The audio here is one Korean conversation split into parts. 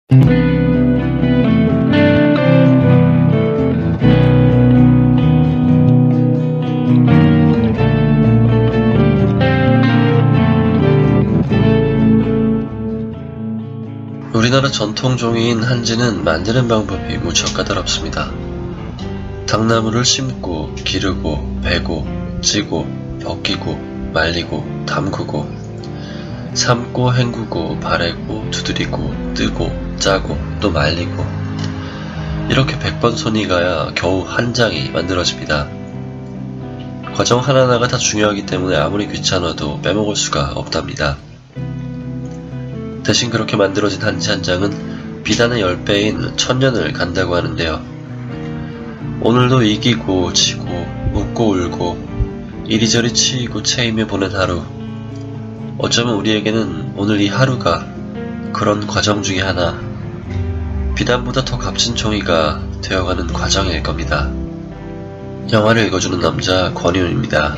우리나라 전통 종이인 한지는 만드는 방법이 무척 까다롭습니다. 당나무를 심고 기르고 베고 찌고 벗기고 말리고 담그고 삶고 헹구고 바래고 두드리고 뜨고 짜고 또 말리고 이렇게 100번 손이 가야 겨우 한 장이 만들어집니다. 과정 하나하나가 다 중요하기 때문에 아무리 귀찮아도 빼먹을 수가 없답니다. 대신 그렇게 만들어진 한지 한 장은 비단의 10배인 1000년을 간다고 하는데요. 오늘도 이기고 지고 웃고 울고 이리저리 치이고 채이며 보낸 하루. 어쩌면 우리에게는 오늘 이 하루가 그런 과정 중에 하나, 비단보다 더 값진 종이가 되어가는 과정일 겁니다. 영화를 읽어주는 남자 권희훈입니다.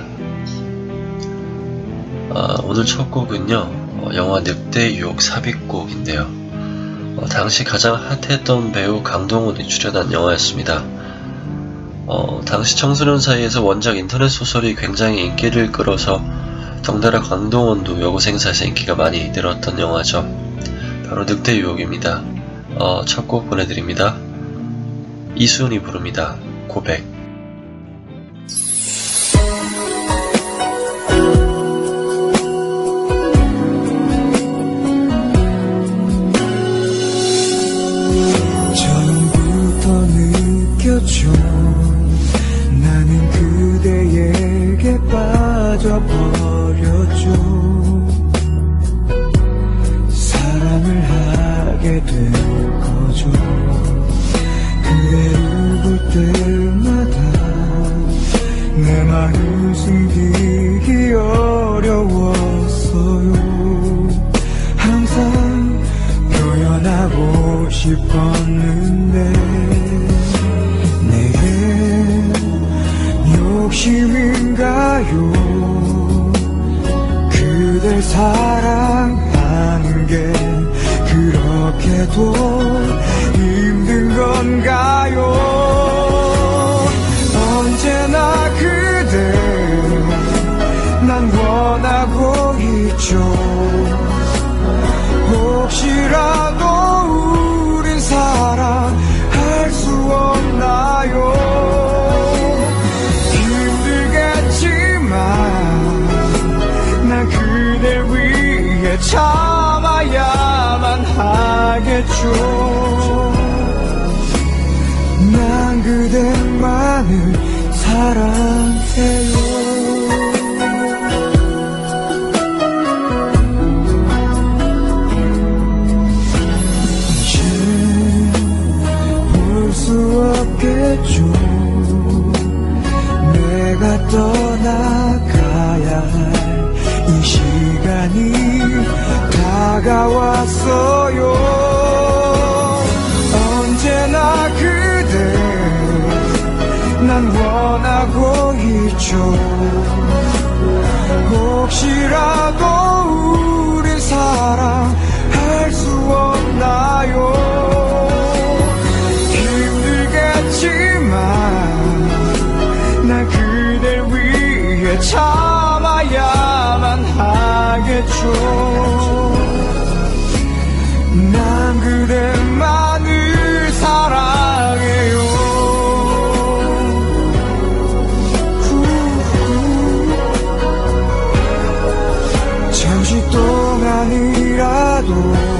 오늘 첫 곡은요, 영화 늑대의 유혹 삽입곡인데요. 당시 가장 핫했던 배우 강동원이 출연한 영화였습니다. 당시 청소년 사이에서 원작 인터넷 소설이 굉장히 인기를 끌어서 덩달아 강동원도 여고생사에서 인기가 많이 늘었던 영화죠. 바로 늑대의 유혹입니다. 첫 곡 보내드립니다. 이수은이 부릅니다. 고백. 나는 그대에게 빠져버렸죠. 사랑을 하게 된 거죠. 그대를 볼 때마다 내 마음을 숨기기 어려웠어요. 항상 표현하고 싶었는데 욕심인가요? 그댈 사랑하는 게 그렇게도 힘든 건가요? 언제나 그대 난 원하고 있죠. 혹시라도 우린 사랑할 수 없나요? 난 그댈 위해 참아야만 하겠죠. 난 그대만을 사랑해요. 이제 볼 수 없겠죠. 내가 떠나가야 할 이 시간이 다가왔어요. 언제나 그대 난 원하고 있죠. 혹시라도 우린 사랑할 수 없나요? 힘들겠지만 난 그댈 위해 참아야만 하겠죠. 난 그대만을 사랑해요. 잠시 동안이라도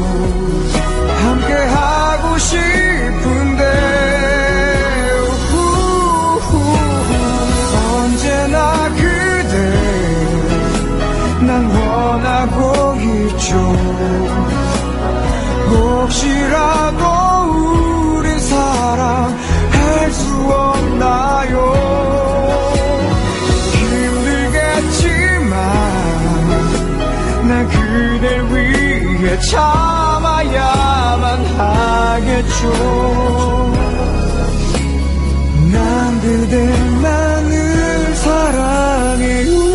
함께하고 싶은데 언제나 그대 난 원하고 있죠. 혹시라도 우린 사랑할 수 없나요? 힘들겠지만 난 그댈 위해 참아야만 하겠죠. 난 그대만을 사랑해요.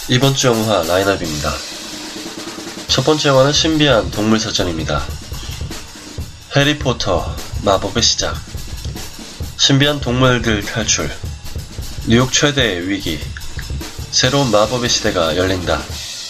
이번 주 영화 라인업입니다. 첫 번째 영화는 신비한 동물사전입니다. 해리포터, 마법의 시작, 신비한 동물들 탈출, 뉴욕 최대의 위기, 새로운 마법의 시대가 열린다.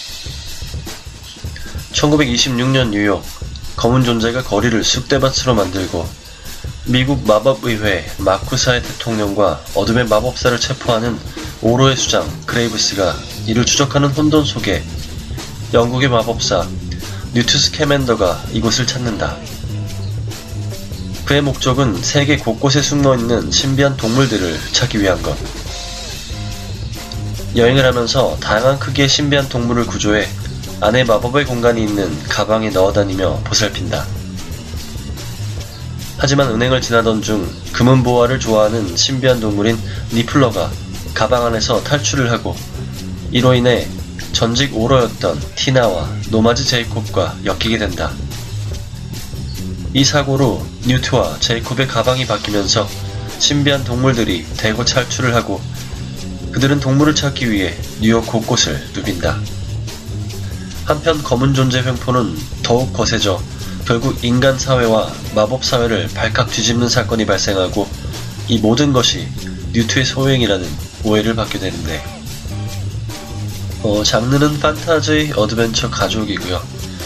1926년 뉴욕, 검은 존재가 거리를 쑥대밭으로 만들고 미국 마법의회 마쿠사의 대통령과 어둠의 마법사를 체포하는 오로의 수장 그레이브스가 이를 추적하는 혼돈 속에 영국의 마법사 뉴트 스캐맨더가 이곳을 찾는다. 그의 목적은 세계 곳곳에 숨어있는 신비한 동물들을 찾기 위한 것. 여행을 하면서 다양한 크기의 신비한 동물을 구조해 안에 마법의 공간이 있는 가방에 넣어다니며 보살핀다. 하지만 은행을 지나던 중 금은보화를 좋아하는 신비한 동물인 니플러가 가방 안에서 탈출을 하고 이로 인해 전직 오러였던 티나와 노마즈 제이콥과 엮이게 된다. 이 사고로 뉴트와 제이콥의 가방이 바뀌면서 신비한 동물들이 대거 탈출을 하고 그들은 동물을 찾기 위해 뉴욕 곳곳을 누빈다. 한편 검은 존재 횡포는 더욱 거세져 결국 인간 사회와 마법 사회를 발칵 뒤집는 사건이 발생하고 이 모든 것이 뉴트의 소행이라는 오해를 받게 되는데, 장르는 판타지 어드벤처 가족이고요.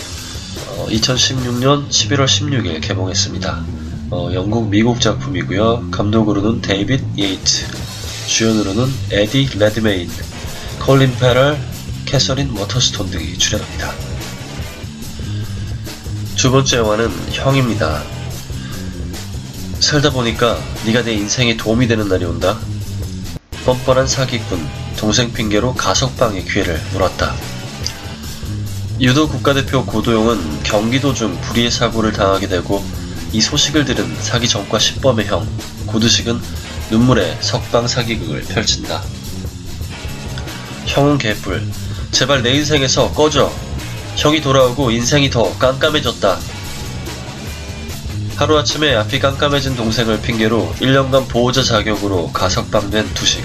2016년 11월 16일 개봉했습니다. 영국 미국 작품이고요. 감독으로는 데이빗 예이트, 주연으로는 에디 레드메인, 콜린 페럴, 캐서린 워터스톤 등이 출연합니다. 두 번째 영화는 형입니다. 살다 보니까 네가 내 인생에 도움이 되는 날이 온다. 뻔뻔한 사기꾼, 동생 핑계로 가석방의 기회를 물었다. 유도 국가대표 고도용은 경기도 중 불의의 사고를 당하게 되고 이 소식을 들은 사기 전과 신범의 형 고두식은 눈물의 석방 사기극을 펼친다. 형은 개뿔. 제발 내 인생에서 꺼져. 형이 돌아오고 인생이 더 깜깜해졌다. 하루아침에 앞이 깜깜해진 동생을 핑계로 1년간 보호자 자격으로 가석방된 두식.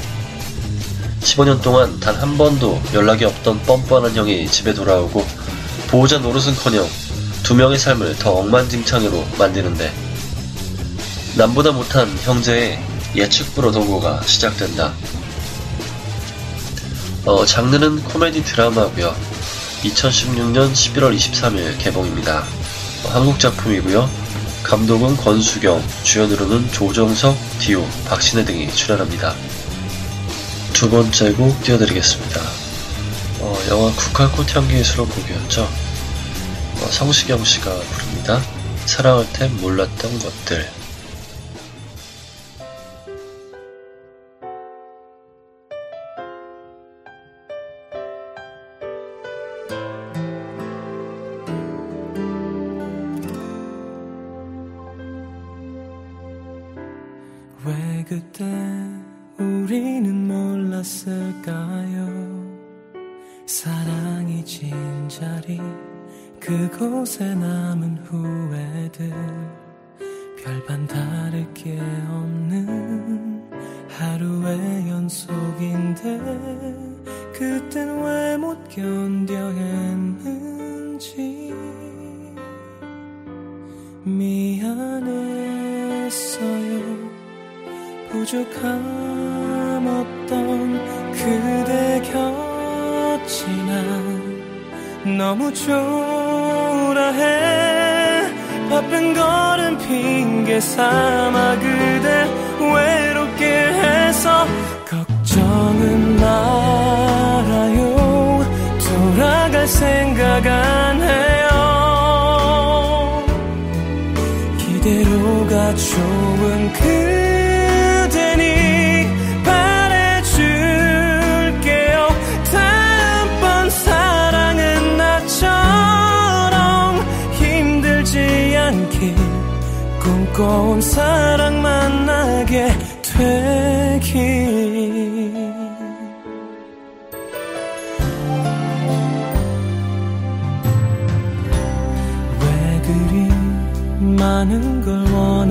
15년 동안 단 한 번도 연락이 없던 뻔뻔한 형이 집에 돌아오고 보호자 노릇은커녕 두 명의 삶을 더 엉망진창으로 만드는데 남보다 못한 형제의 예측 불허 동거가 시작된다. 장르는 코미디 드라마고요. 2016년 11월 23일 개봉입니다. 한국 작품이고요. 감독은 권수경, 주연으로는 조정석, 디오, 박신혜 등이 출연합니다. 두 번째 곡 띄워드리겠습니다. 영화 국화꽃 향기의 수록곡이었죠. 성시경 씨가 부릅니다. 사랑할 땐 몰랐던 것들. 왜 그때 우리는 몰랐을까요? 사랑이 진 자리 그곳에 남은 후회들 별반 다를 게 없는 하루의 연속인데 그땐 왜 못 견뎌 했는지 미안했어요. 부족함 없던 그대 곁이나 너무 초라해. 바쁜 걸음 핑계 삼아 그대 외롭게 해서 걱정은 말아요. 돌아갈 생각 안 해요. 기대로가 좋은 그대니 바래줄게요. 다음번 사랑은 나처럼 힘들지 않게 꿈꿔온 사랑 만나게 되길. 왜 그리 많은 걸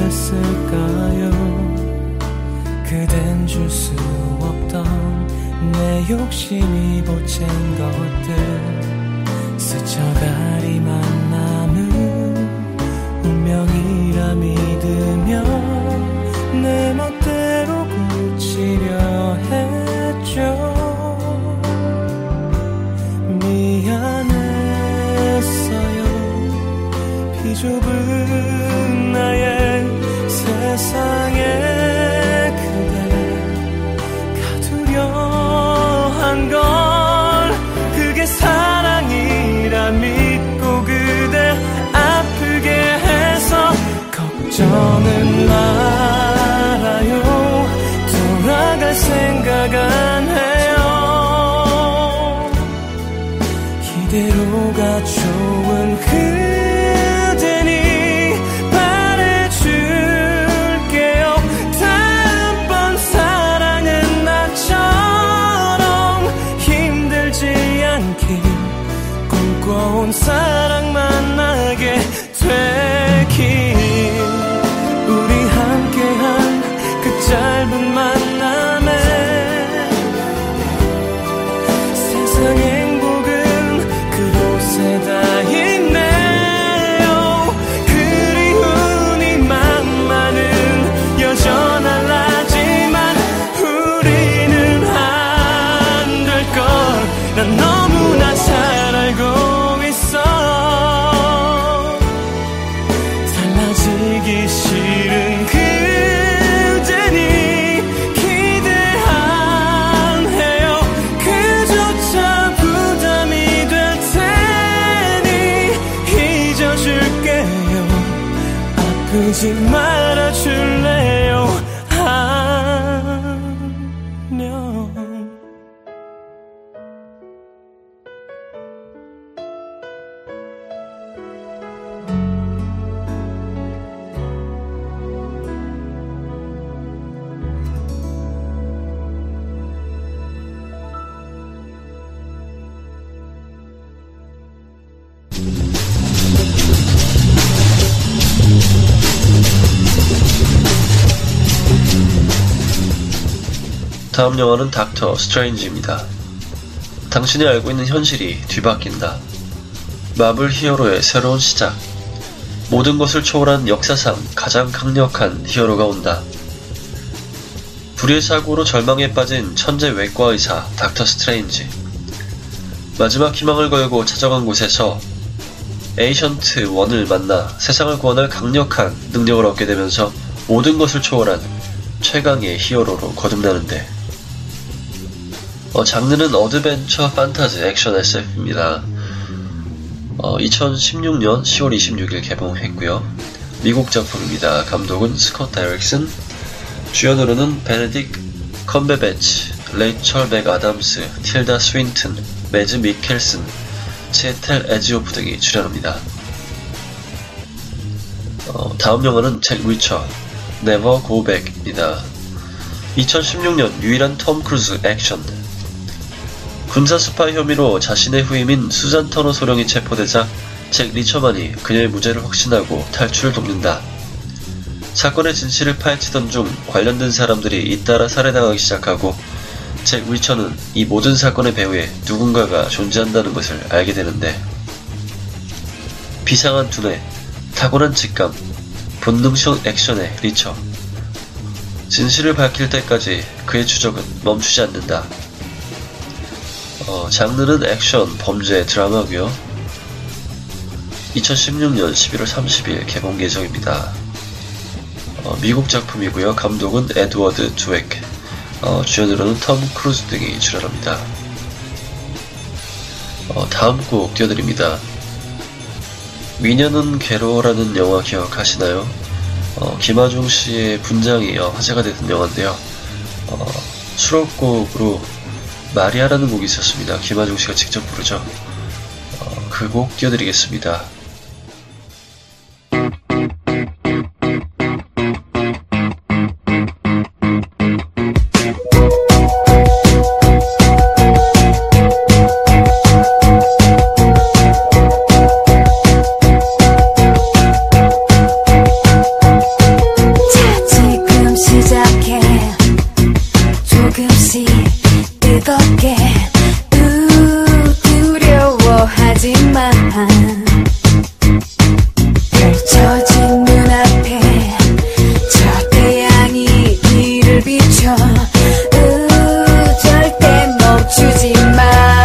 원했을까요? 그댄 줄 수 없던 내 욕심이 보챈 것들 스쳐가리만 남은 운명이라 믿으며 내 멋대로 고치려 했죠. 미안했어요. 비좁은 나의 세상에 그대 가두려 한 걸 그게 사랑이라 믿고 그대 아프게 해서 걱정은 말아요. 돌아갈 생각 안 해요. 이대로가 좋은 그대니 바래줄게요. 다음번 사랑은 나처럼 힘들지 않길 꿈꿔온 사랑 만나게 되길. 우리 함께한 그 짧은 만남에 세상 행복은 그곳에 다 있네요. 그리운 이 맘만은 여전할라지만 우리는 안 될 걸 난 너무나 잘 알고 있어. 달라지기 싫은 그대니 기대 안 해요. 그조차 부담이 될 테니 잊어줄게요. 아프지 말아줄래요. 안녕. 다음 영화는 닥터 스트레인지입니다. 당신이 알고 있는 현실이 뒤바뀐다. 마블 히어로의 새로운 시작. 모든 것을 초월한 역사상 가장 강력한 히어로가 온다. 불의의 사고로 절망에 빠진 천재 외과 의사 닥터 스트레인지. 마지막 희망을 걸고 찾아간 곳에서 에이션트 1을 만나 세상을 구원할 강력한 능력을 얻게 되면서 모든 것을 초월한 최강의 히어로로 거듭나는데, 장르는 어드벤처 판타지 액션 SF입니다. 2016년 10월 26일 개봉했고요. 미국 작품입니다. 감독은 스콧 데릭슨, 주연으로는 베네딕 컴베배치, 레이철 맥아담스, 틸다 스윈튼, 매즈 미켈슨, 치에텔 에지오프 등이 출연합니다. 다음 영화는 잭 리처, Never Go Back입니다. 2016년 유일한 톰 크루즈 액션. 군사 스파이 혐의로 자신의 후임인 수잔 터너 소령이 체포되자 잭 리처만이 그녀의 무죄를 확신하고 탈출을 돕는다. 사건의 진실을 파헤치던 중 관련된 사람들이 잇따라 살해당하기 시작하고 잭 리처는 이 모든 사건의 배후에 누군가가 존재한다는 것을 알게 되는데, 비상한 두뇌, 타고난 직감, 본능성 액션의 리처. 진실을 밝힐 때까지 그의 추적은 멈추지 않는다. 장르는 액션, 범죄, 드라마고요. 2016년 11월 30일 개봉 예정입니다. 미국 작품이고요. 감독은 에드워드 드웩, 주연으로는 톰 크루즈 등이 출연합니다. 다음 곡 띄워드립니다. 미녀는 괴로워라는 영화 기억하시나요? 김하중 씨의 분장이 화제가 됐던 영화인데요. 수록곡으로 마리아라는 곡이 있었습니다. 김하중 씨가 직접 부르죠. 그 곡 띄워드리겠습니다. 조금씩 뜨겁게 하지만 펼쳐진 눈앞에 저 태양이 이를 비춰 절대 멈추지 마.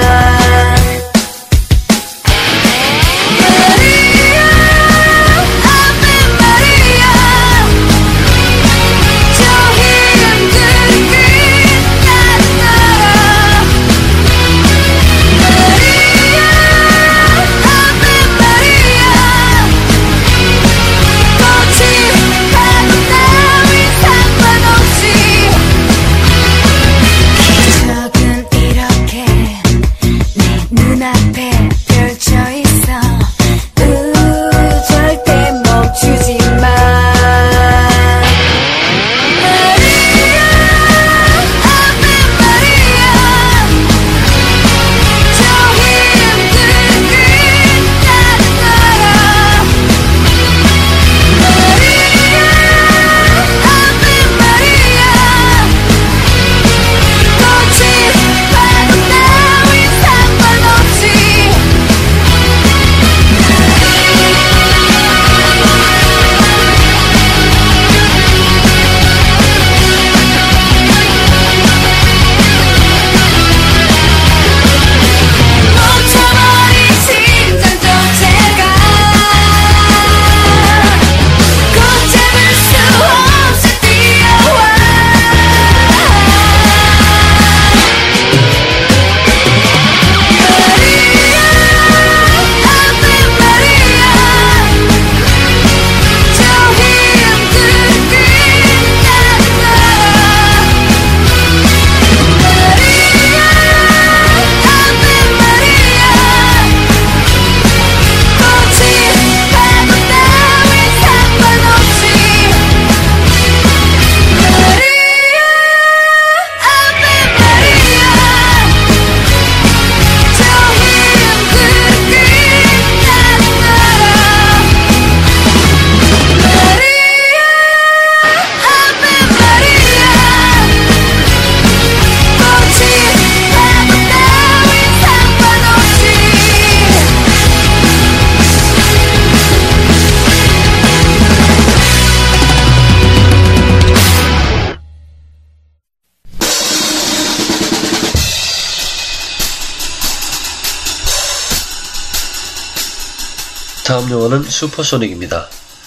다음 영화는 슈퍼소닉입니다.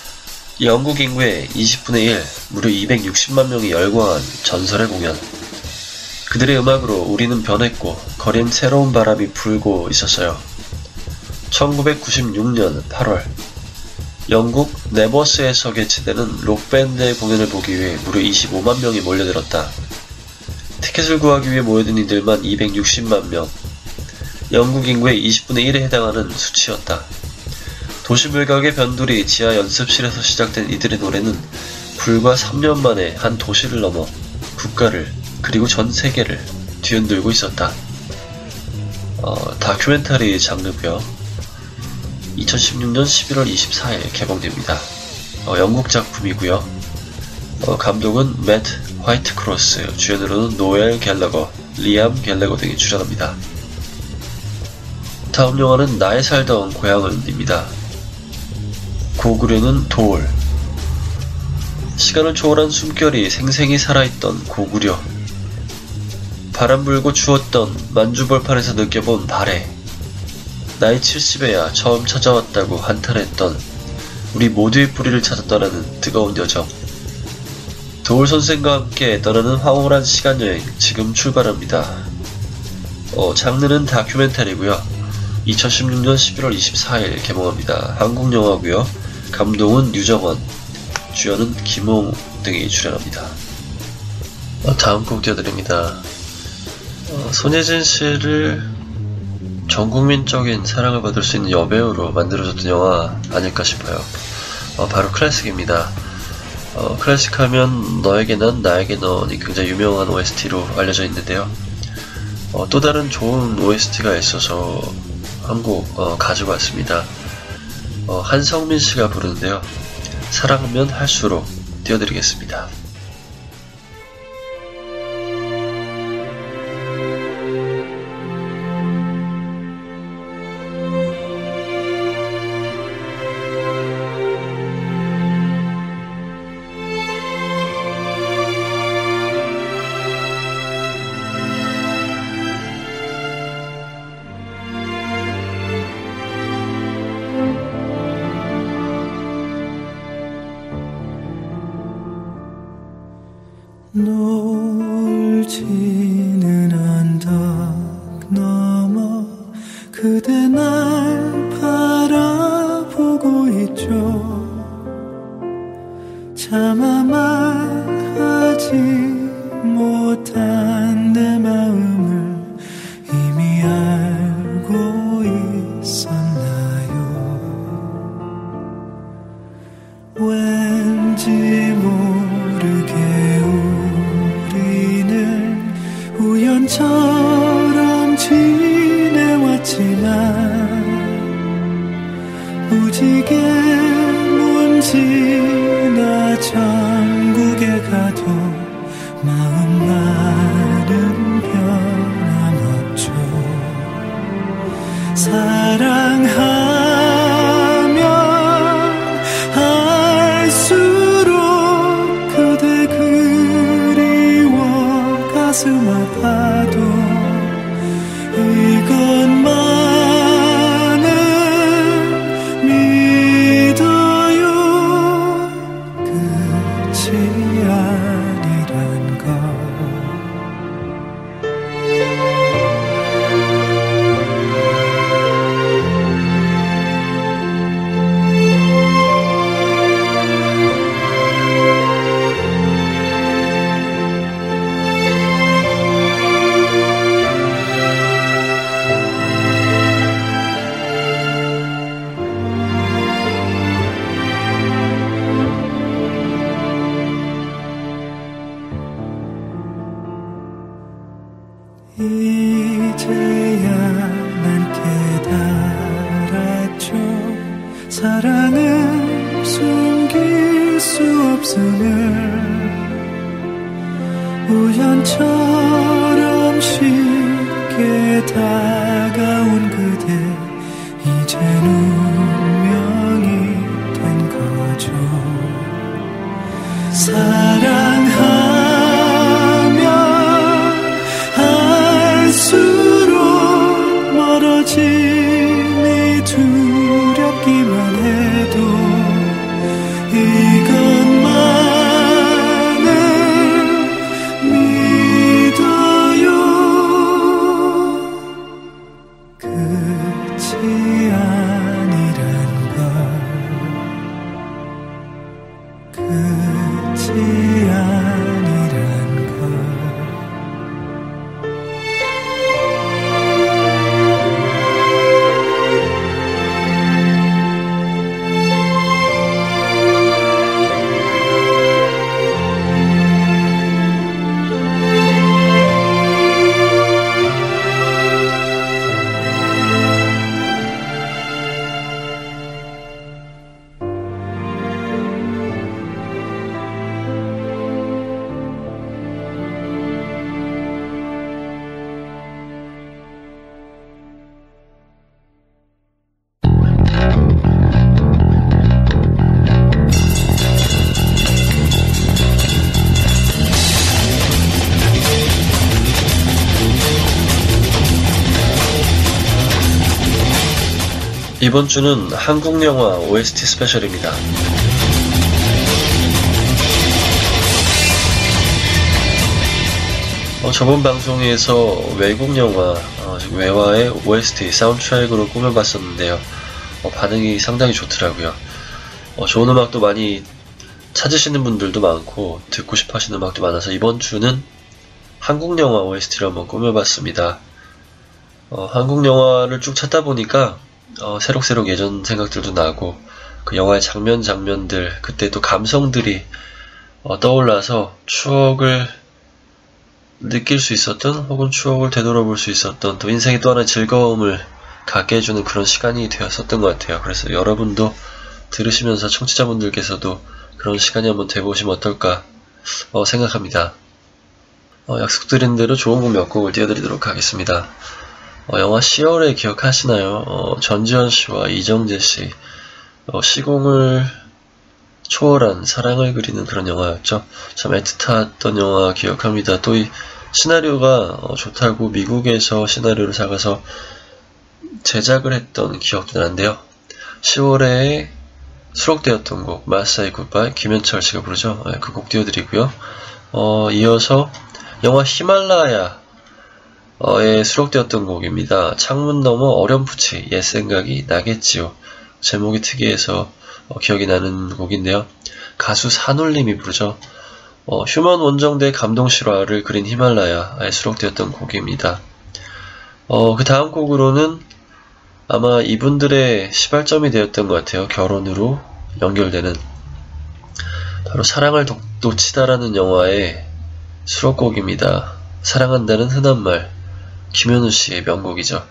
영국 인구의 20분의 1, 무려 260만 명이 열광한 전설의 공연. 그들의 음악으로 우리는 변했고 거리엔 새로운 바람이 불고 있었어요. 1996년 8월 영국 네버스에서 개최되는 록밴드의 공연을 보기 위해 무려 25만 명이 몰려들었다. 티켓을 구하기 위해 모여든 이들만 260만 명. 영국 인구의 20분의 1에 해당하는 수치였다. 도시물각의 변두리 지하 연습실에서 시작된 이들의 노래는 불과 3년 만에 한 도시를 넘어 국가를 그리고 전 세계를 뒤흔들고 있었다. 다큐멘터리 장르고요. 2016년 11월 24일 개봉됩니다. 영국 작품이고요. 감독은 맷 화이트크로스, 주연으로는 노엘 갤러거, 리암 갤러거 등이 출연합니다. 다음 영화는 나의 살던 고향은입니다. 고구려는 돌. 시간을 초월한 숨결이 생생히 살아있던 고구려. 바람 불고 추웠던 만주벌판에서 느껴본 발해. 나이 70에야 처음 찾아왔다고 한탄했던 우리 모두의 뿌리를 찾아 떠나는 뜨거운 여정. 도울 선생과 함께 떠나는 황홀한 시간여행 지금 출발합니다. 장르는 다큐멘터리고요. 2016년 11월 24일 개봉합니다. 한국 영화고요. 감독은 유정원, 주연은 김홍 등이 출연합니다. 다음 곡 띄워드립니다. 손예진 씨를 전국민적인 사랑을 받을 수 있는 여배우로 만들어줬던 영화 아닐까 싶어요. 바로 클래식입니다. 클래식 하면 너에게 난 나에게 넌이 굉장히 유명한 OST로 알려져 있는데요. 또 다른 좋은 OST가 있어서 한 곡 가지고 왔습니다. 한성민 씨가 부르는데요. 사랑하면 할수록 띄워드리겠습니다. 놀지는 언덕 넘어 그대 날 바라보고 있죠. 차마 말하지 못한 내 마음을 이미 알고 있었나요? 왠지 모르게 우리는 우연처럼 지내왔지만 무지개 먼지나 전국에 가도 마음만은 변함없죠. 사랑하면 할수록 그대 그리워 가슴 아파도 이것만은 믿어요. 끝이 아니란 걸. 이제야 난 깨달았죠. 사랑은 숨길 수 없음을. 우연처럼 쉽게 다가온 그대 이젠 운명이 된 거죠. 사랑하면 할수록 멀어짐이 두렵기만 해도 이것만은 믿어요. 끝이 아니란 걸. 끝이 아니란 걸. 이번 주는 한국 영화 OST 스페셜입니다. 저번 방송에서 외국 영화, 외화의 OST 사운드트랙으로 꾸며봤었는데요. 반응이 상당히 좋더라고요. 좋은 음악도 많이 찾으시는 분들도 많고 듣고 싶어 하시는 음악도 많아서 이번 주는 한국 영화 OST를 한번 꾸며봤습니다. 한국 영화를 쭉 찾다 보니까 새록새록 예전 생각들도 나고 그 영화의 장면들 그때 또 감성들이 떠올라서 추억을 느낄 수 있었던 혹은 추억을 되돌아볼 수 있었던 또 인생의 또 하나의 즐거움을 갖게 해주는 그런 시간이 되었었던 것 같아요. 그래서 여러분도 들으시면서 청취자분들께서도 그런 시간이 한번 돼보시면 어떨까 생각합니다. 약속드린 대로 좋은 곡 몇 곡을 띄워드리도록 하겠습니다. 영화 10월에 기억하시나요? 전지현 씨와 이정재 씨 시공을 초월한 사랑을 그리는 그런 영화였죠. 참 애틋했던 영화 기억합니다. 또 이 시나리오가 좋다고 미국에서 시나리오를 사가서 제작을 했던 기억도 나는데요. 10월에 수록되었던 곡 마사이 굿바이 김현철 씨가 부르죠. 그 곡 띄워드리고요. 이어서 영화 히말라야에 수록되었던 곡입니다. 창문 너머 어렴풋이 옛 생각이 나겠지요. 제목이 특이해서 기억이 나는 곡인데요. 가수 산울림이 부르죠. 휴먼 원정대 감동 실화를 그린 히말라야에 수록되었던 곡입니다. 그 다음 곡으로는 아마 이분들의 시발점이 되었던 것 같아요. 결혼으로 연결되는 바로 사랑을 놓치다라는 영화의 수록곡입니다. 사랑한다는 흔한 말, 김현우 씨의 명곡이죠.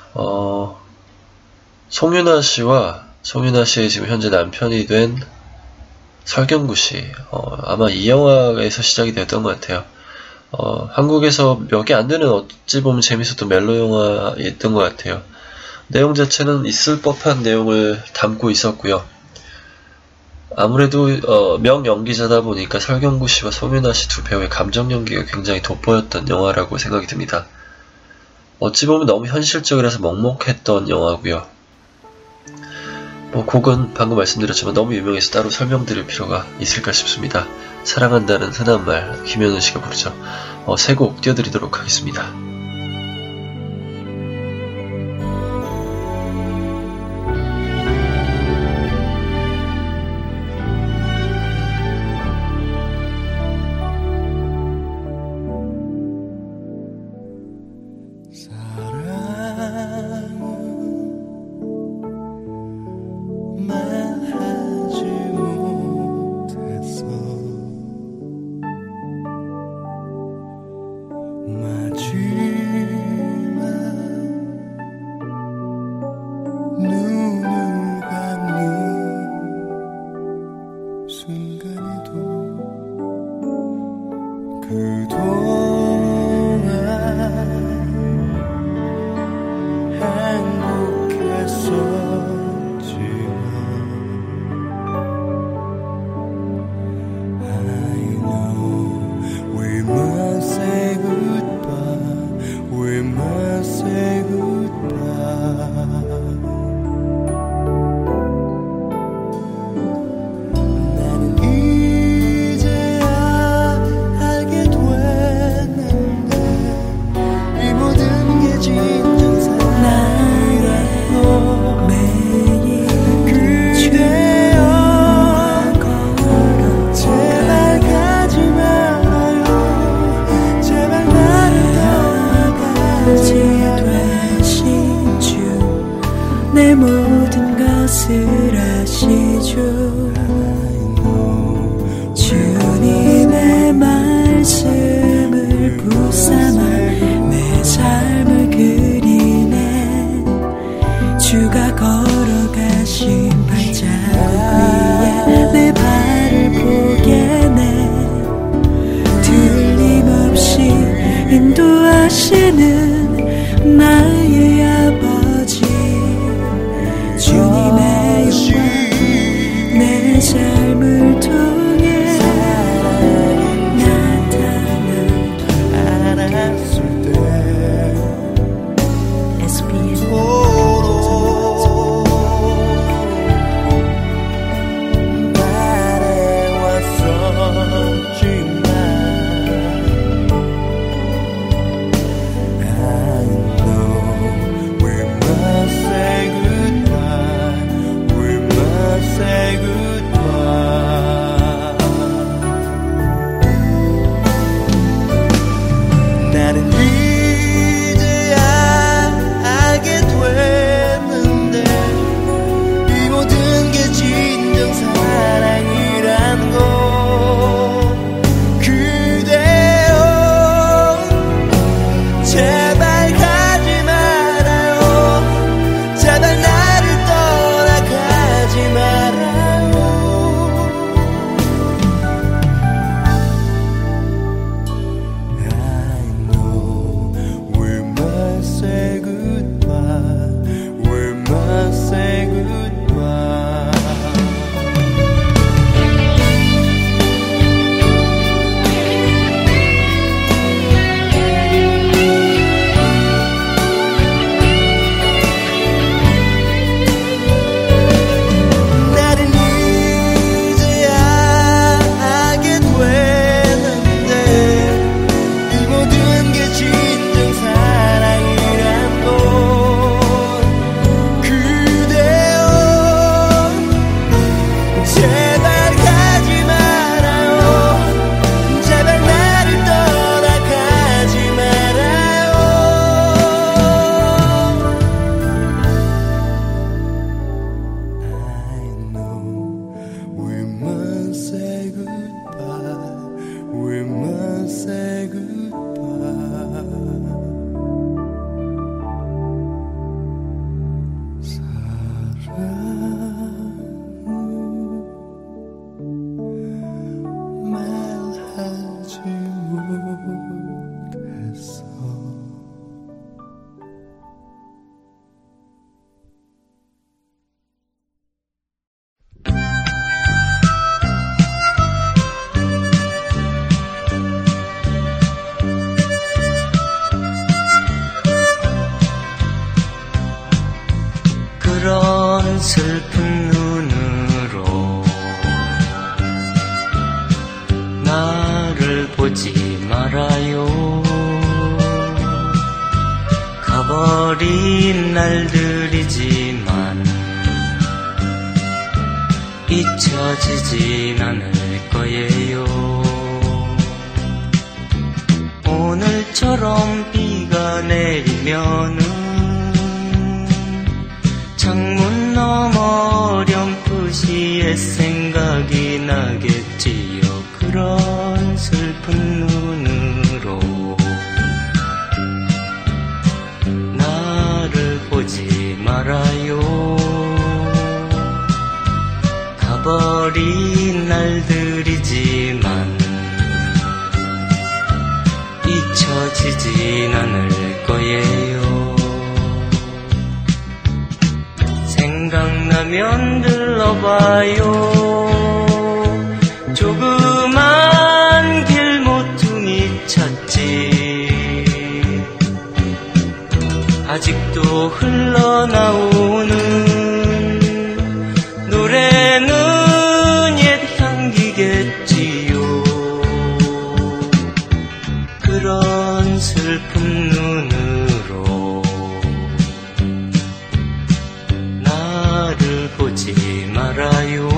송윤아 씨의 지금 현재 남편이 된 설경구 씨, 아마 이 영화에서 시작이 되었던 것 같아요. 한국에서 몇 개 안 되는 어찌 보면 재밌었던 멜로 영화였던 것 같아요. 내용 자체는 있을 법한 내용을 담고 있었고요. 아무래도 명연기자다 보니까 설경구 씨와 송윤아 씨 두 배우의 감정 연기가 굉장히 돋보였던 영화라고 생각이 듭니다. 어찌 보면 너무 현실적이라서 먹먹했던 영화고요. 곡은 방금 말씀드렸지만 너무 유명해서 따로 설명드릴 필요가 있을까 싶습니다. 사랑한다는 흔한 말, 김현우 씨가 부르죠. 세 곡 띄워드리도록 하겠습니다. 내 모든 것을 아시죠. 주님의 말씀을 붙삼아 내 삶을 그리네. 주가 걸어가신 발자국 위에 내 발을 보게네. 틀림없이 인도하시는 나의 아버지. 주님의 영광 내 삶을 통해 나타나 알았을 때 SBN I know 그런 슬픈 눈으로 나를 보지 말아요. 가버린 날들이지만 잊혀지진 않을 거예요. 오늘처럼 비가 내리면은 창문 너머 어렴풋이 옛 생각이 나겠지요. 그런 슬픈 눈으로 나를 보지 말아요. 가버린 날들이지만 잊혀지진 않을 거예요. 생각나면 들러봐요. 조그만 길 모퉁이 찾지. 아직도 흘러나오는 노래는 옛 향기겠지요. 그런 슬픈 눈으로 나를 보지 말아요.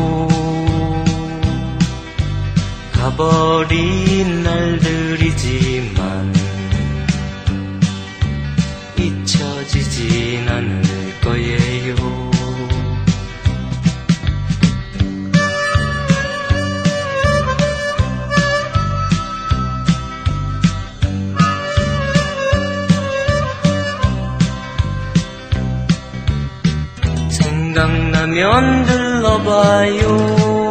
가버린 날들이지만 잊혀지진 않을 거예요. 생각나면 들러봐요.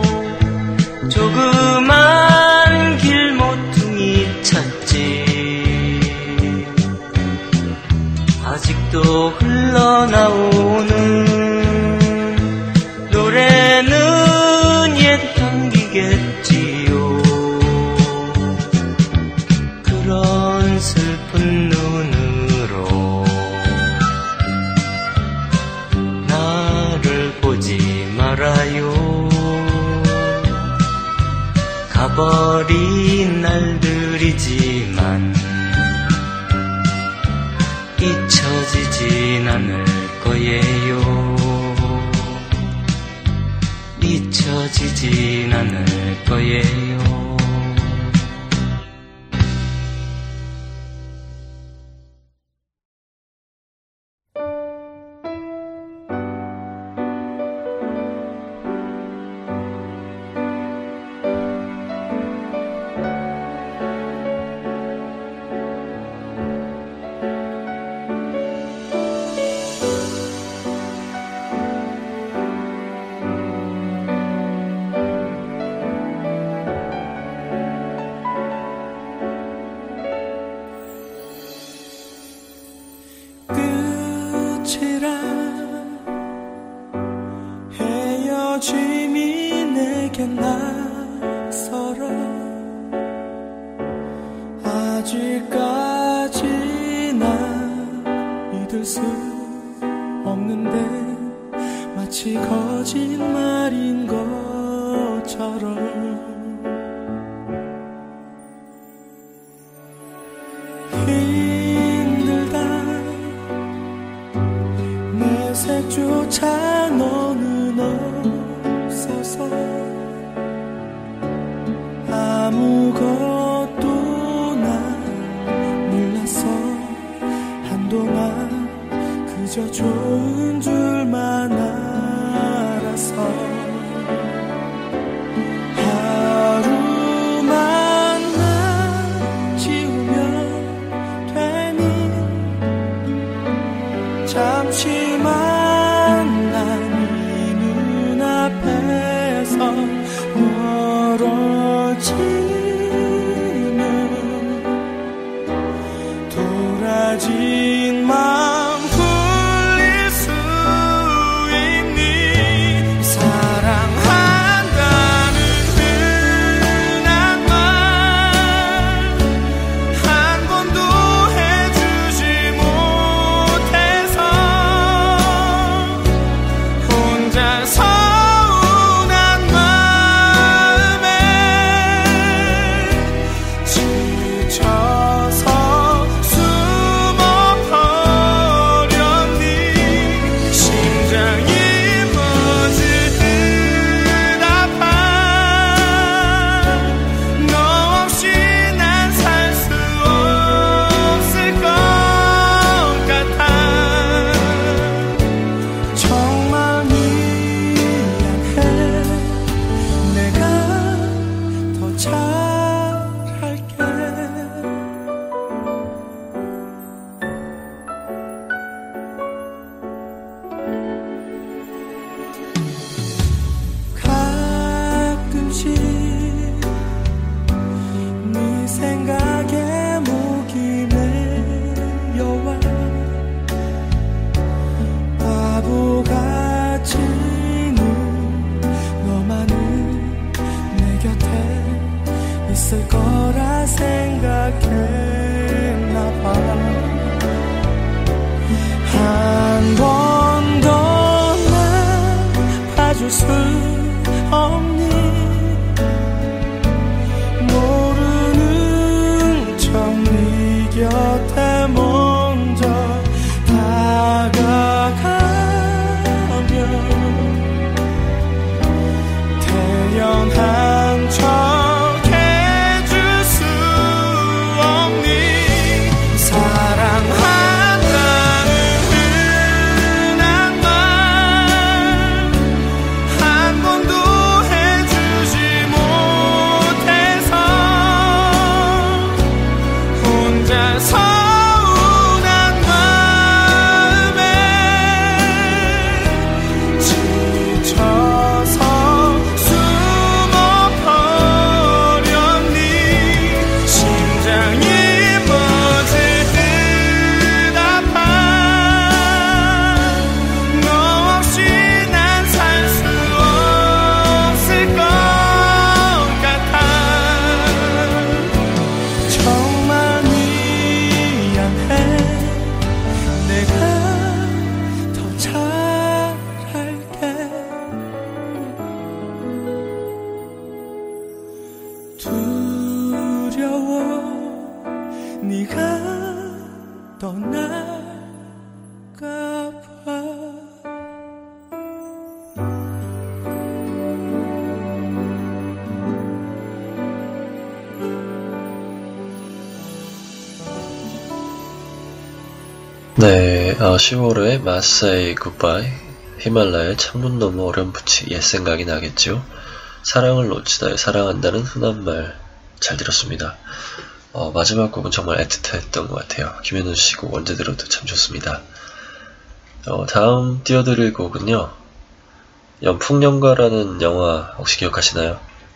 조그만 길 모퉁이 찾지. 아직도 흘러나오는 노래는 옛 향기겠지요. 그런 슬픈 눈으로 나를 보지 말아요. 가버린 날들이지만 잊혀지진 않을 거예요. 잊혀지진 않을 거예요. 헤어짐이 내게 낯설어 아직까지 난 믿을 수 없는데 마치 거짓말인 것처럼 힘들다 내 색조차 너는 없어서 아무것도 난 몰랐어. 한동안 그저 좋은 줄만 알았어. 하루만 난 지우면 되니 잠시만 난 이 눈앞에서 멀어지면 돌아진 마음 풀릴 수 있니. 사랑한다는 흔한 말 한 번도 해주지 못해서 한 번도 날 봐줄 수 없니 모르는 척 네 곁에 먼저 다가가면 태연한 척 해줄 수 없니 사랑한다는 흔한 말 한 번도 해주지 못해서 혼자 서운한 마음에 지쳐서 숨어버렸니 심장이 멎을 듯 아파 너 없이 난 살 수 없을 것 같아 정말 미안해 내가 더 잘할게 두려워 네가 떠날까 봐 네, 10월의 마사이 굿바이, 히말라야의 창문 너머 어렴풋이 옛 생각이 나겠죠. 사랑을 놓치다에 사랑한다는 흔한 말 잘 들었습니다. 마지막 곡은 정말 애틋했던 것 같아요. 김현우 씨 곡 언제 들어도 참 좋습니다. 다음 띄워드릴 곡은요, 연풍연가라는 영화 혹시 기억하시나요?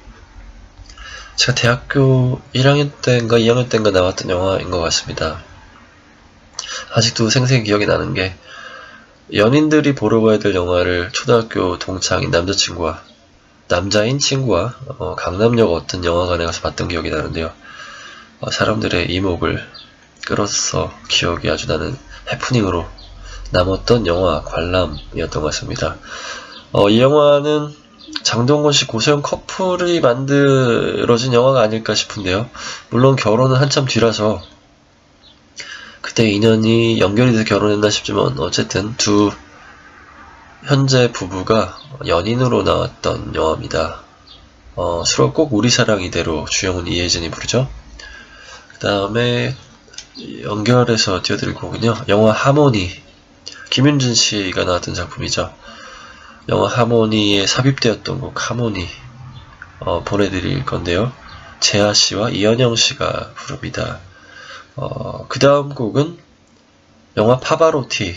제가 대학교 1학년 때인가 2학년 때인가 나왔던 영화인 것 같습니다. 아직도 생생히 기억이 나는 게 연인들이 보러 가야 될 영화를 초등학교 동창인 남자인 친구와 강남역 어떤 영화관에 가서 봤던 기억이 나는데요. 사람들의 이목을 끌어서 기억이 아주 나는 해프닝으로 남았던 영화 관람이었던 것 같습니다. 이 영화는 장동건 씨 고소영 커플이 만들어진 영화가 아닐까 싶은데요. 물론 결혼은 한참 뒤라서 그때 인연이 연결이 돼서 결혼했나 싶지만 어쨌든 두 현재 부부가 연인으로 나왔던 영화입니다. 수록곡 우리 사랑 이대로 주영은 이혜진이 부르죠. 그 다음에 연결해서 띄워드릴 곡은요, 영화 하모니, 김윤진 씨가 나왔던 작품이죠. 영화 하모니에 삽입되었던 곡 하모니 보내드릴 건데요. 재하 씨와 이현영 씨가 부릅니다. 그 다음 곡은 영화 파바로티,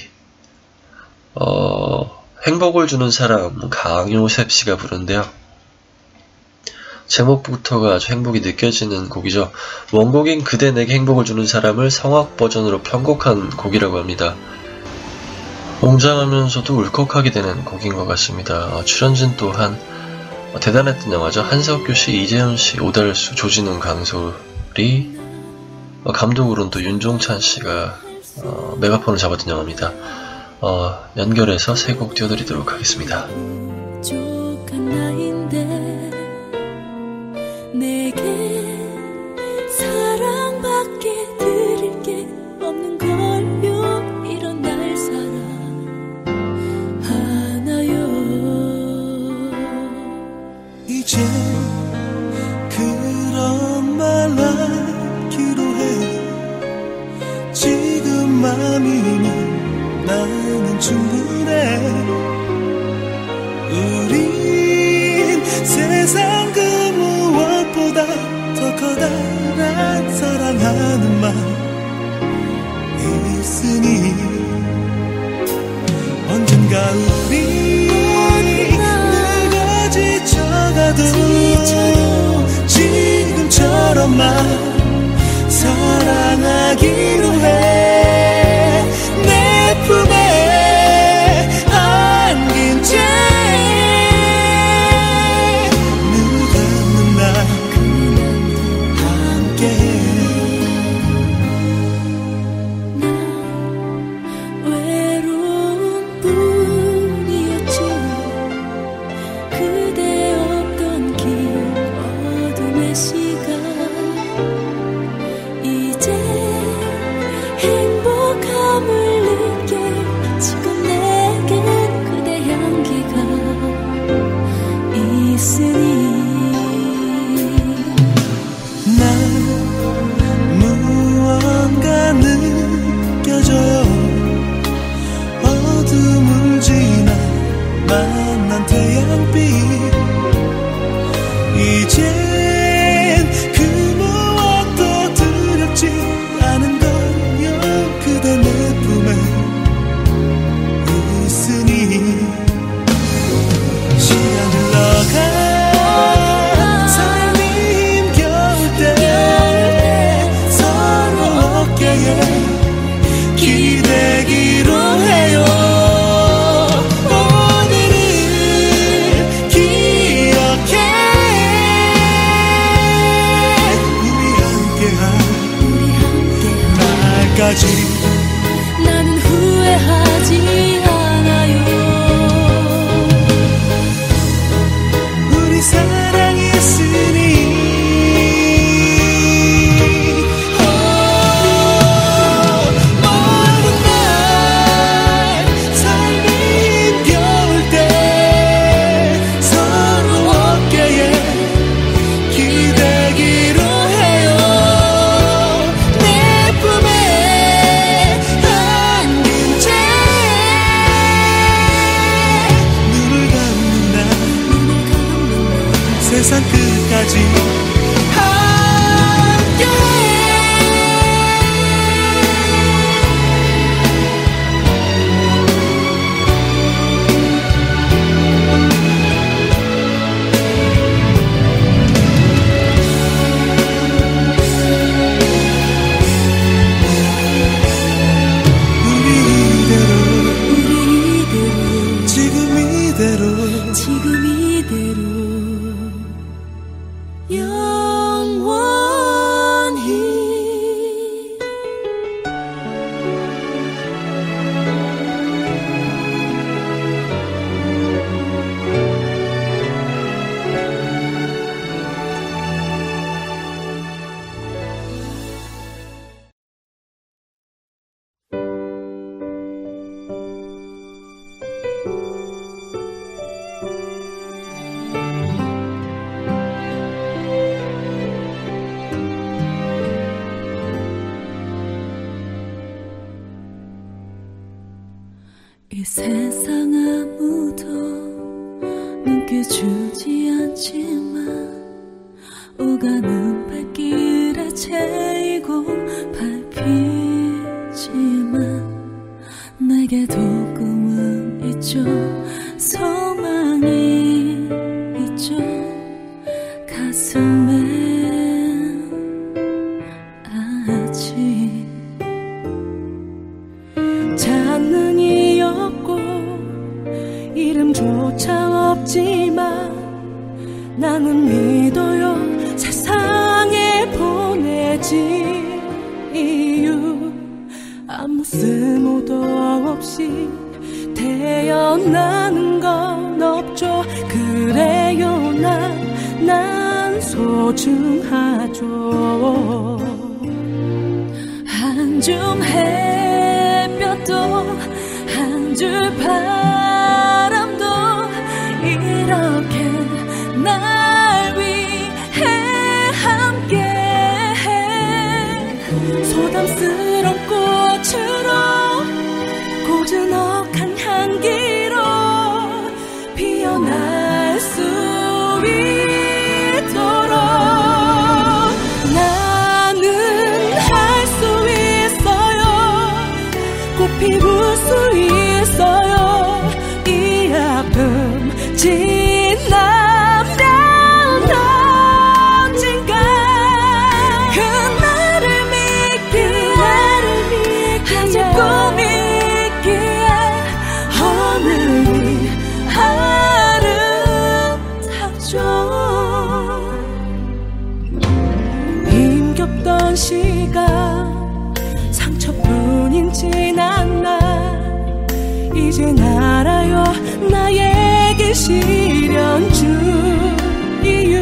행복을 주는 사람 강요셉 씨가 부르는데요. 제목부터가 아주 행복이 느껴지는 곡이죠. 원곡인 그대 내게 행복을 주는 사람을 성악 버전으로 편곡한 곡이라고 합니다. 웅장하면서도 울컥하게 되는 곡인 것 같습니다. 출연진 또한 대단했던 영화죠. 한석규 씨, 이재현 씨, 오달수, 조진웅, 강소리, 감독으로는 또 윤종찬 씨가 메가폰을 잡았던 영화입니다. 연결해서 세 곡 띄워드리도록 하겠습니다. 부족한 나인데 내게 사랑밖에 드릴 게 없는 걸요. 이런 날 사랑하나요. 이제 그런 말 하기로 해. 지금 맘이면 나는 충분해. 우린 세상 그 무엇보다 더 커다란 사랑하는 마음 있으니 언젠가 우리 내가 지쳐가도 지금처럼만 사랑하기로 해. 내 품에 안긴 채 눈 감는 날 함께해. 외로운 세상 끝까지 지금 이대로 영원히 이 세상 아무도 눈겨주지 않지만 오가는 발길에 채이고 밟히지만 내게도 꿈은 있죠 소망이 있죠 가슴에 아직 장능이 없고 이름조차 없지만 나는 믿어요 세상에 보내지 이유 아무 쓸모도 없이 태어나는 건 없죠 그래요 난 소중하죠 한줌 햇볕도 한 줄 바람도 이렇게 날 위해 함께해 소담스런 꽃으로 고즈넉한 향기로 피어날 수 있도록 나는 할 수 있어요 꽃 피울 수 있어요 이 아픔 지나면 언젠가 그날을 믿기에 아직 꿈이 있기에 하늘이 아름답죠 힘겹던 시간 상처뿐인진 않나 이젠 알아요 나에게 시련 준 이유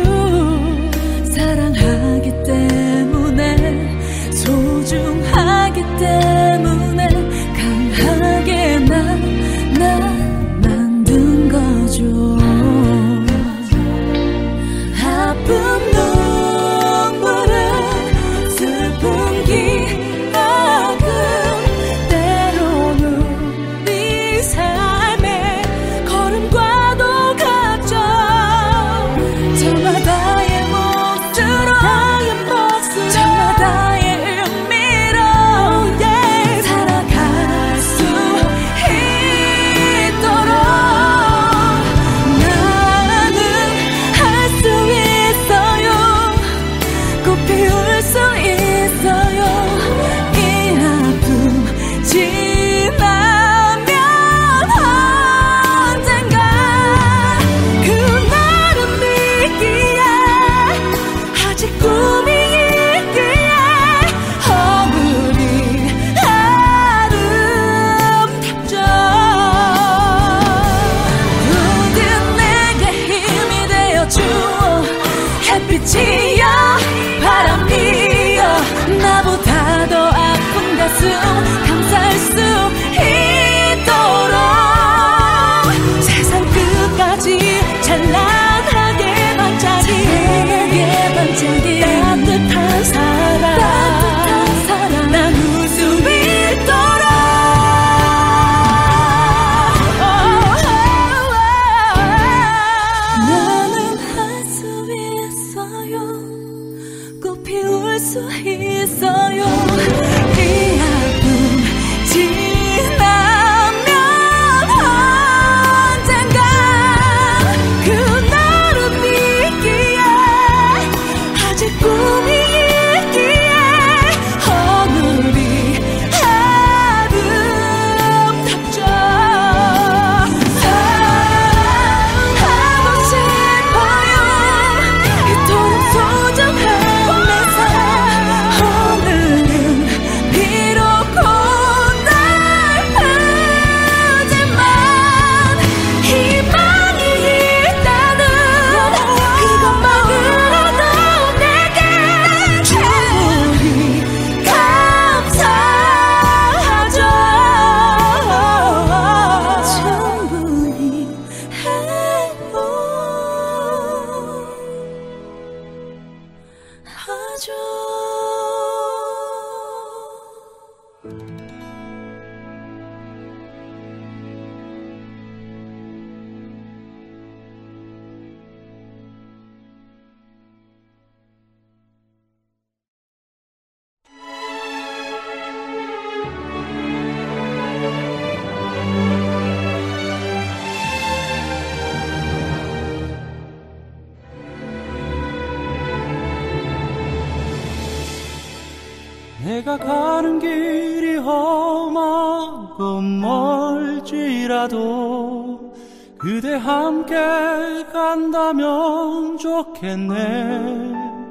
사랑하기 때문에 소중하기 때문에 강하게 난 만든 거죠 아픈 눈물은 슬픈 기억은 때로는 네 삶의 걸음과도 같죠 저마다의 몫으로 저마다의 의미로 살아갈 수 있도록 나는 할 수 있어요 꽃 피울 수 있어요 이 아픔 지나면 언젠가 그날은 믿기에 아직 꿈이 있기에 허물이 아름답죠 부디 내게 힘이 되어주어 햇빛이여 바람이여 나보다 더 아픈 가슴 감쌀 수 있도록 내가 가는 길이 험하고 멀지라도 그대 함께 간다면 좋겠네.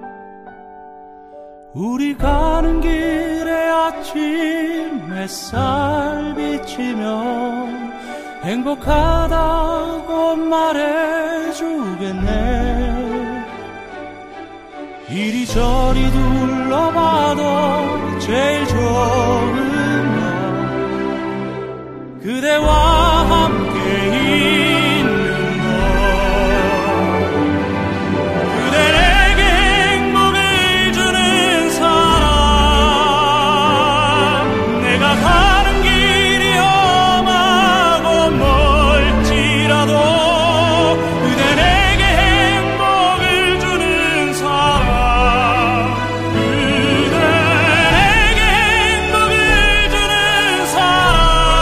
우리 가는 길에 아침 햇살 비치며 행복하다고 말해주겠네. 이리저리 둘러봐도 제일 좋은 건 그대와 함께 있는 것. 그대 내게 행복을 주는 사람. 내가 가는 길이 험하고 멀지라도 그대 내게 행복을 주는 사람. 그대 내게 행복을 주는 사람.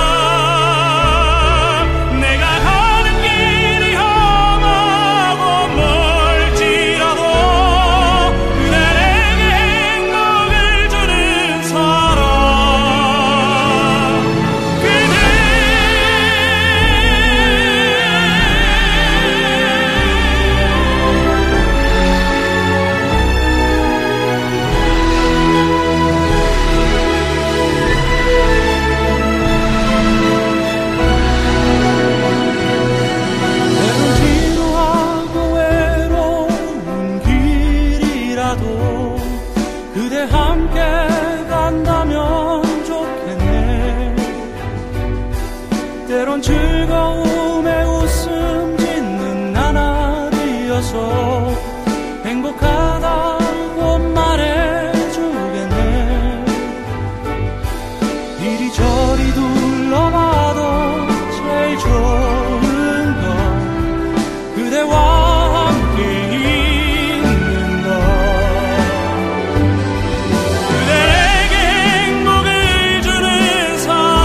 내가 가는 길이 험하고 멀지라도 그대 내게 행복을 주는 사람. 때론 지루하고 외로운 길이라도 그대 함께 간다면 좋겠네. 때론 즐거움에 웃음 짓는 나날이어서 행복하다고 말해주겠네. 이리저리 둘러봐도 제일 좋은 건 그대와 함께 있는 것. 그대 내게 행복을 주는 사람.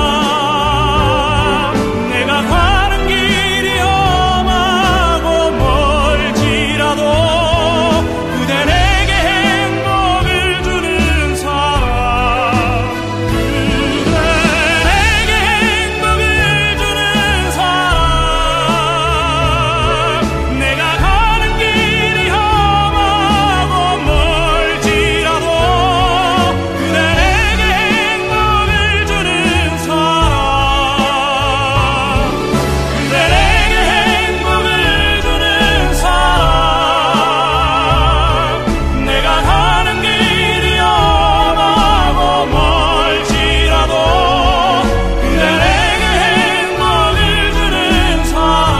내가 가는 길이 험하고 멀지라도 그대 내게 행복을 주는 사람. 그대 내게 행복을 주는 사람. 내가 가는 길이 험하고 멀지라도 그대 내게 행복을 주는 사람. 그대 내게 행복을 주는 사람. 내가 가는 길이 험하고 멀지라도 그대 내게 행복을 주는 사람.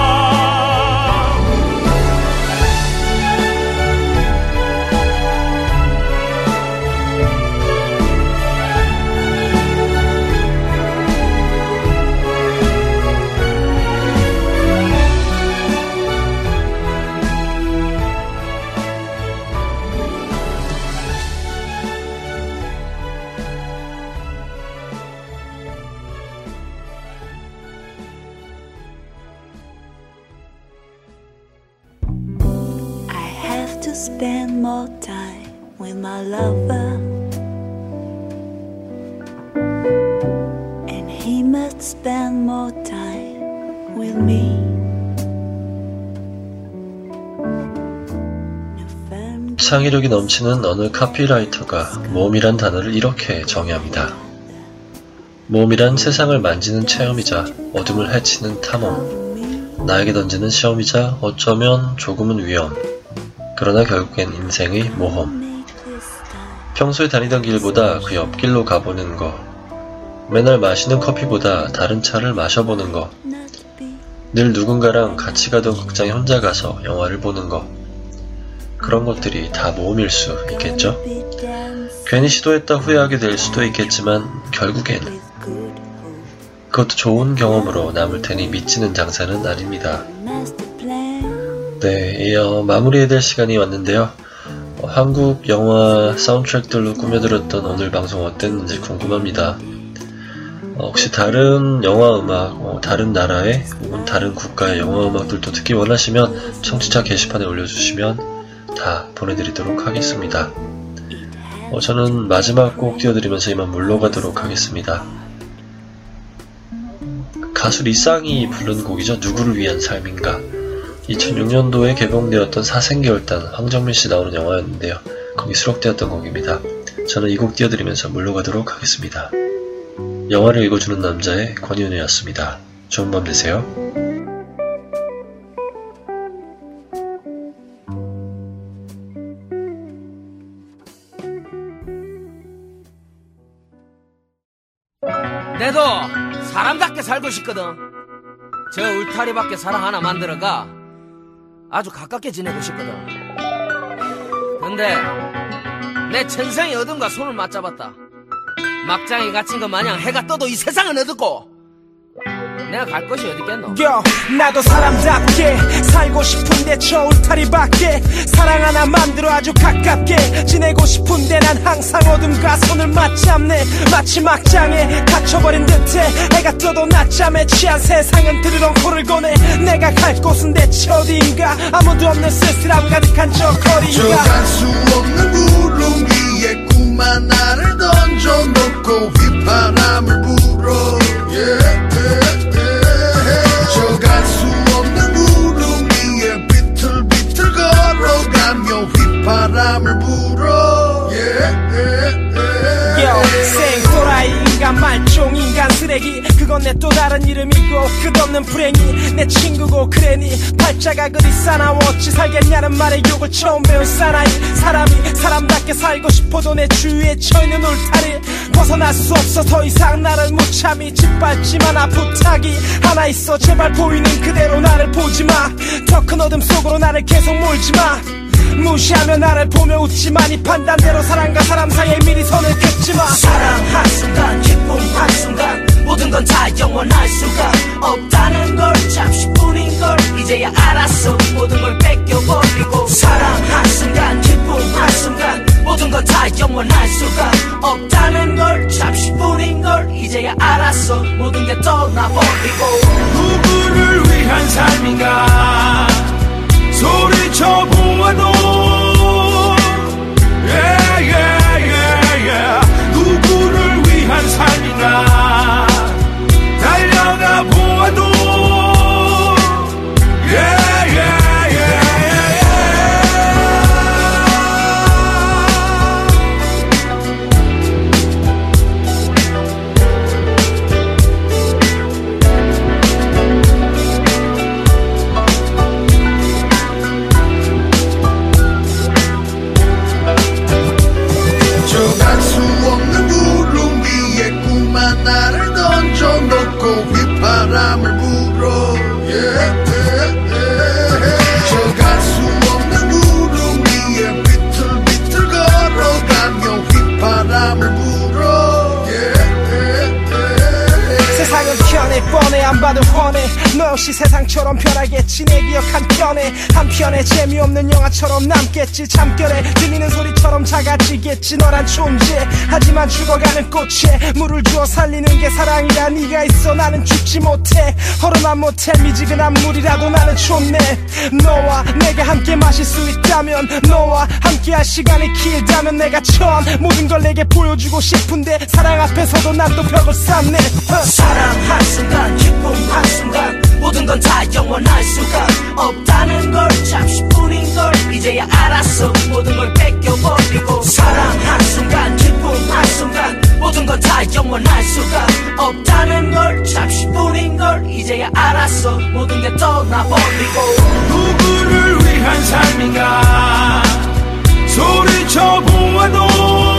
I have to spend more time with my lover, and he must spend more time with me. 창의력이 넘치는 어느 카피라이터가 모험이란 단어를 이렇게 정의합니다. 모험이란 세상을 만지는 체험이자 어둠을 헤치는 탐험, 나에게 던지는 시험이자 어쩌면 조금은 위험, 그러나 결국엔 인생의 모험. 평소에 다니던 길보다 그 옆길로 가보는 거, 맨날 마시는 커피보다 다른 차를 마셔보는 거, 늘 누군가랑 같이 가던 극장에 혼자 가서 영화를 보는 거, 그런 것들이 다 모험일 수 있겠죠? 괜히 시도했다 후회하게 될 수도 있겠지만 결국엔 그것도 좋은 경험으로 남을 테니 미치는 장사는 아닙니다. 네, 마무리해야 될 시간이 왔는데요. 한국 영화 사운드트랙들로 꾸며들었던 오늘 방송 어땠는지 궁금합니다. 혹시 다른 영화 음악, 다른 나라의 혹은 다른 국가의 영화 음악들도 듣기 원하시면 청취자 게시판에 올려주시면 다 보내드리도록 하겠습니다. 저는 마지막 곡 띄워드리면서 이만 물러가도록 하겠습니다. 가수 리쌍이 부른 곡이죠. 누구를 위한 삶인가. 2006년도에 개봉되었던 사생계월단 황정민씨 나오는 영화였는데요. 거기 수록되었던 곡입니다. 저는 이 곡 띄워드리면서 물러가도록 하겠습니다. 영화를 읽어주는 남자의 권윤우였습니다. 좋은 밤 되세요. 내도 사람답게 살고 싶거든. 저 울타리밖에 사랑 하나 만들어가 아주 가깝게 지내고 싶거든. 근데 내 천생의 어둠과 손을 맞잡았다. 막장에 갇힌 것 마냥 해가 떠도 이 세상은 어둡고 내가 갈 곳이 어딨겠노. 나도 사람답게 살고 싶은데 저 울타리 밖에 사랑 하나 만들어 아주 가깝게 지내고 싶은데 난 항상 어둠과 손을 맞잡네. 마치 막장에 갇혀버린 듯해. 해가 떠도 낮잠에 취한 세상은 드르렁 코를 고네. 내가 갈 곳은 대체 어디인가. 아무도 없는 쓸쓸함 가득한 저 거리가. 저 갈 수 없는 구름 위에 꿈 하나를 던져놓고 휘바람을 불어. 저 갈 수 없는 구름 위에 비틀비틀 걸어가며 휘바람을 불어. 생소라이 인간 말종 인간 쓰레기 그건 내 또 다른 이름이고 끝없는 불행이 내 친구고 그래니 팔자가 그리 싸나워 어찌 살겠냐는 말에 욕을 처음 배운 사나이. 사람이 사람답게 살고 싶어도 내 주위에 처있는 울타리 벗어날 수 없어 더 이상 나를 못 참이. 짓밟지만 아 부탁이 하나 있어. 제발 보이는 그대로 나를 보지마. 더 큰 어둠 속으로 나를 계속 몰지마. 무시하며 나를 보며 웃지만 이 판단대로 사람과 사람 사이에 미리 선을 긋지마. 사랑 한순간 기쁨 한순간 모든 건 다 영원할 수가 없다는 걸 잠시뿐인 걸 이제야 알았어. 모든 걸 뺏겨버리고 사랑 한순간 기쁨 한순간 모든 건 다 영원할 수가 없다는 걸 잠시뿐인 걸 이제야 알았어. 모든 게 떠나버리고 누구를 위한 삶인가 소리쳐 보아도 누구를 위한 삶인가 달려가 보아도 나를 던져놓고 휘바람을 불어. 저 갈 수 없는 구름 위에 비틀비틀 걸어가며 휘바람을 불어. 세상은 편해 뻔해 안 봐도 훤해. 너 역시 세상처럼 변하겠지. 내 기억 한편에 한편에 재미없는 영화처럼 남겠지. 잠결에 들리는 소리처럼 작아지겠지 너란 존재. 하지만 죽어가는 꽃에 물을 주어 살리는 게 사랑이야. 네가 있어 나는 죽지 못해. 허름한 모텔 미지근한 물이라도 나는 좋네. 너와 내가 함께 마실 수 있다면 너와 함께 할 시간이 길다면 내가 처음 모든 걸 내게 보여주고 싶은데 사랑 앞에서도 난 또 벽을 쌓네. 사랑 한순간 기쁨 한순간 모든 건 다 영원할 수가 없다는 걸 잠시뿐인 걸 이제야 알았어. 모든 걸 뺏겨버리고 사랑 한순간 기쁨 한순간 모든 건 다 영원할 수가 없다는 걸 잠시뿐인 걸 이제야 알았어. 모든 게 떠나버리고 누구를 위한 삶인가 소리쳐 보아도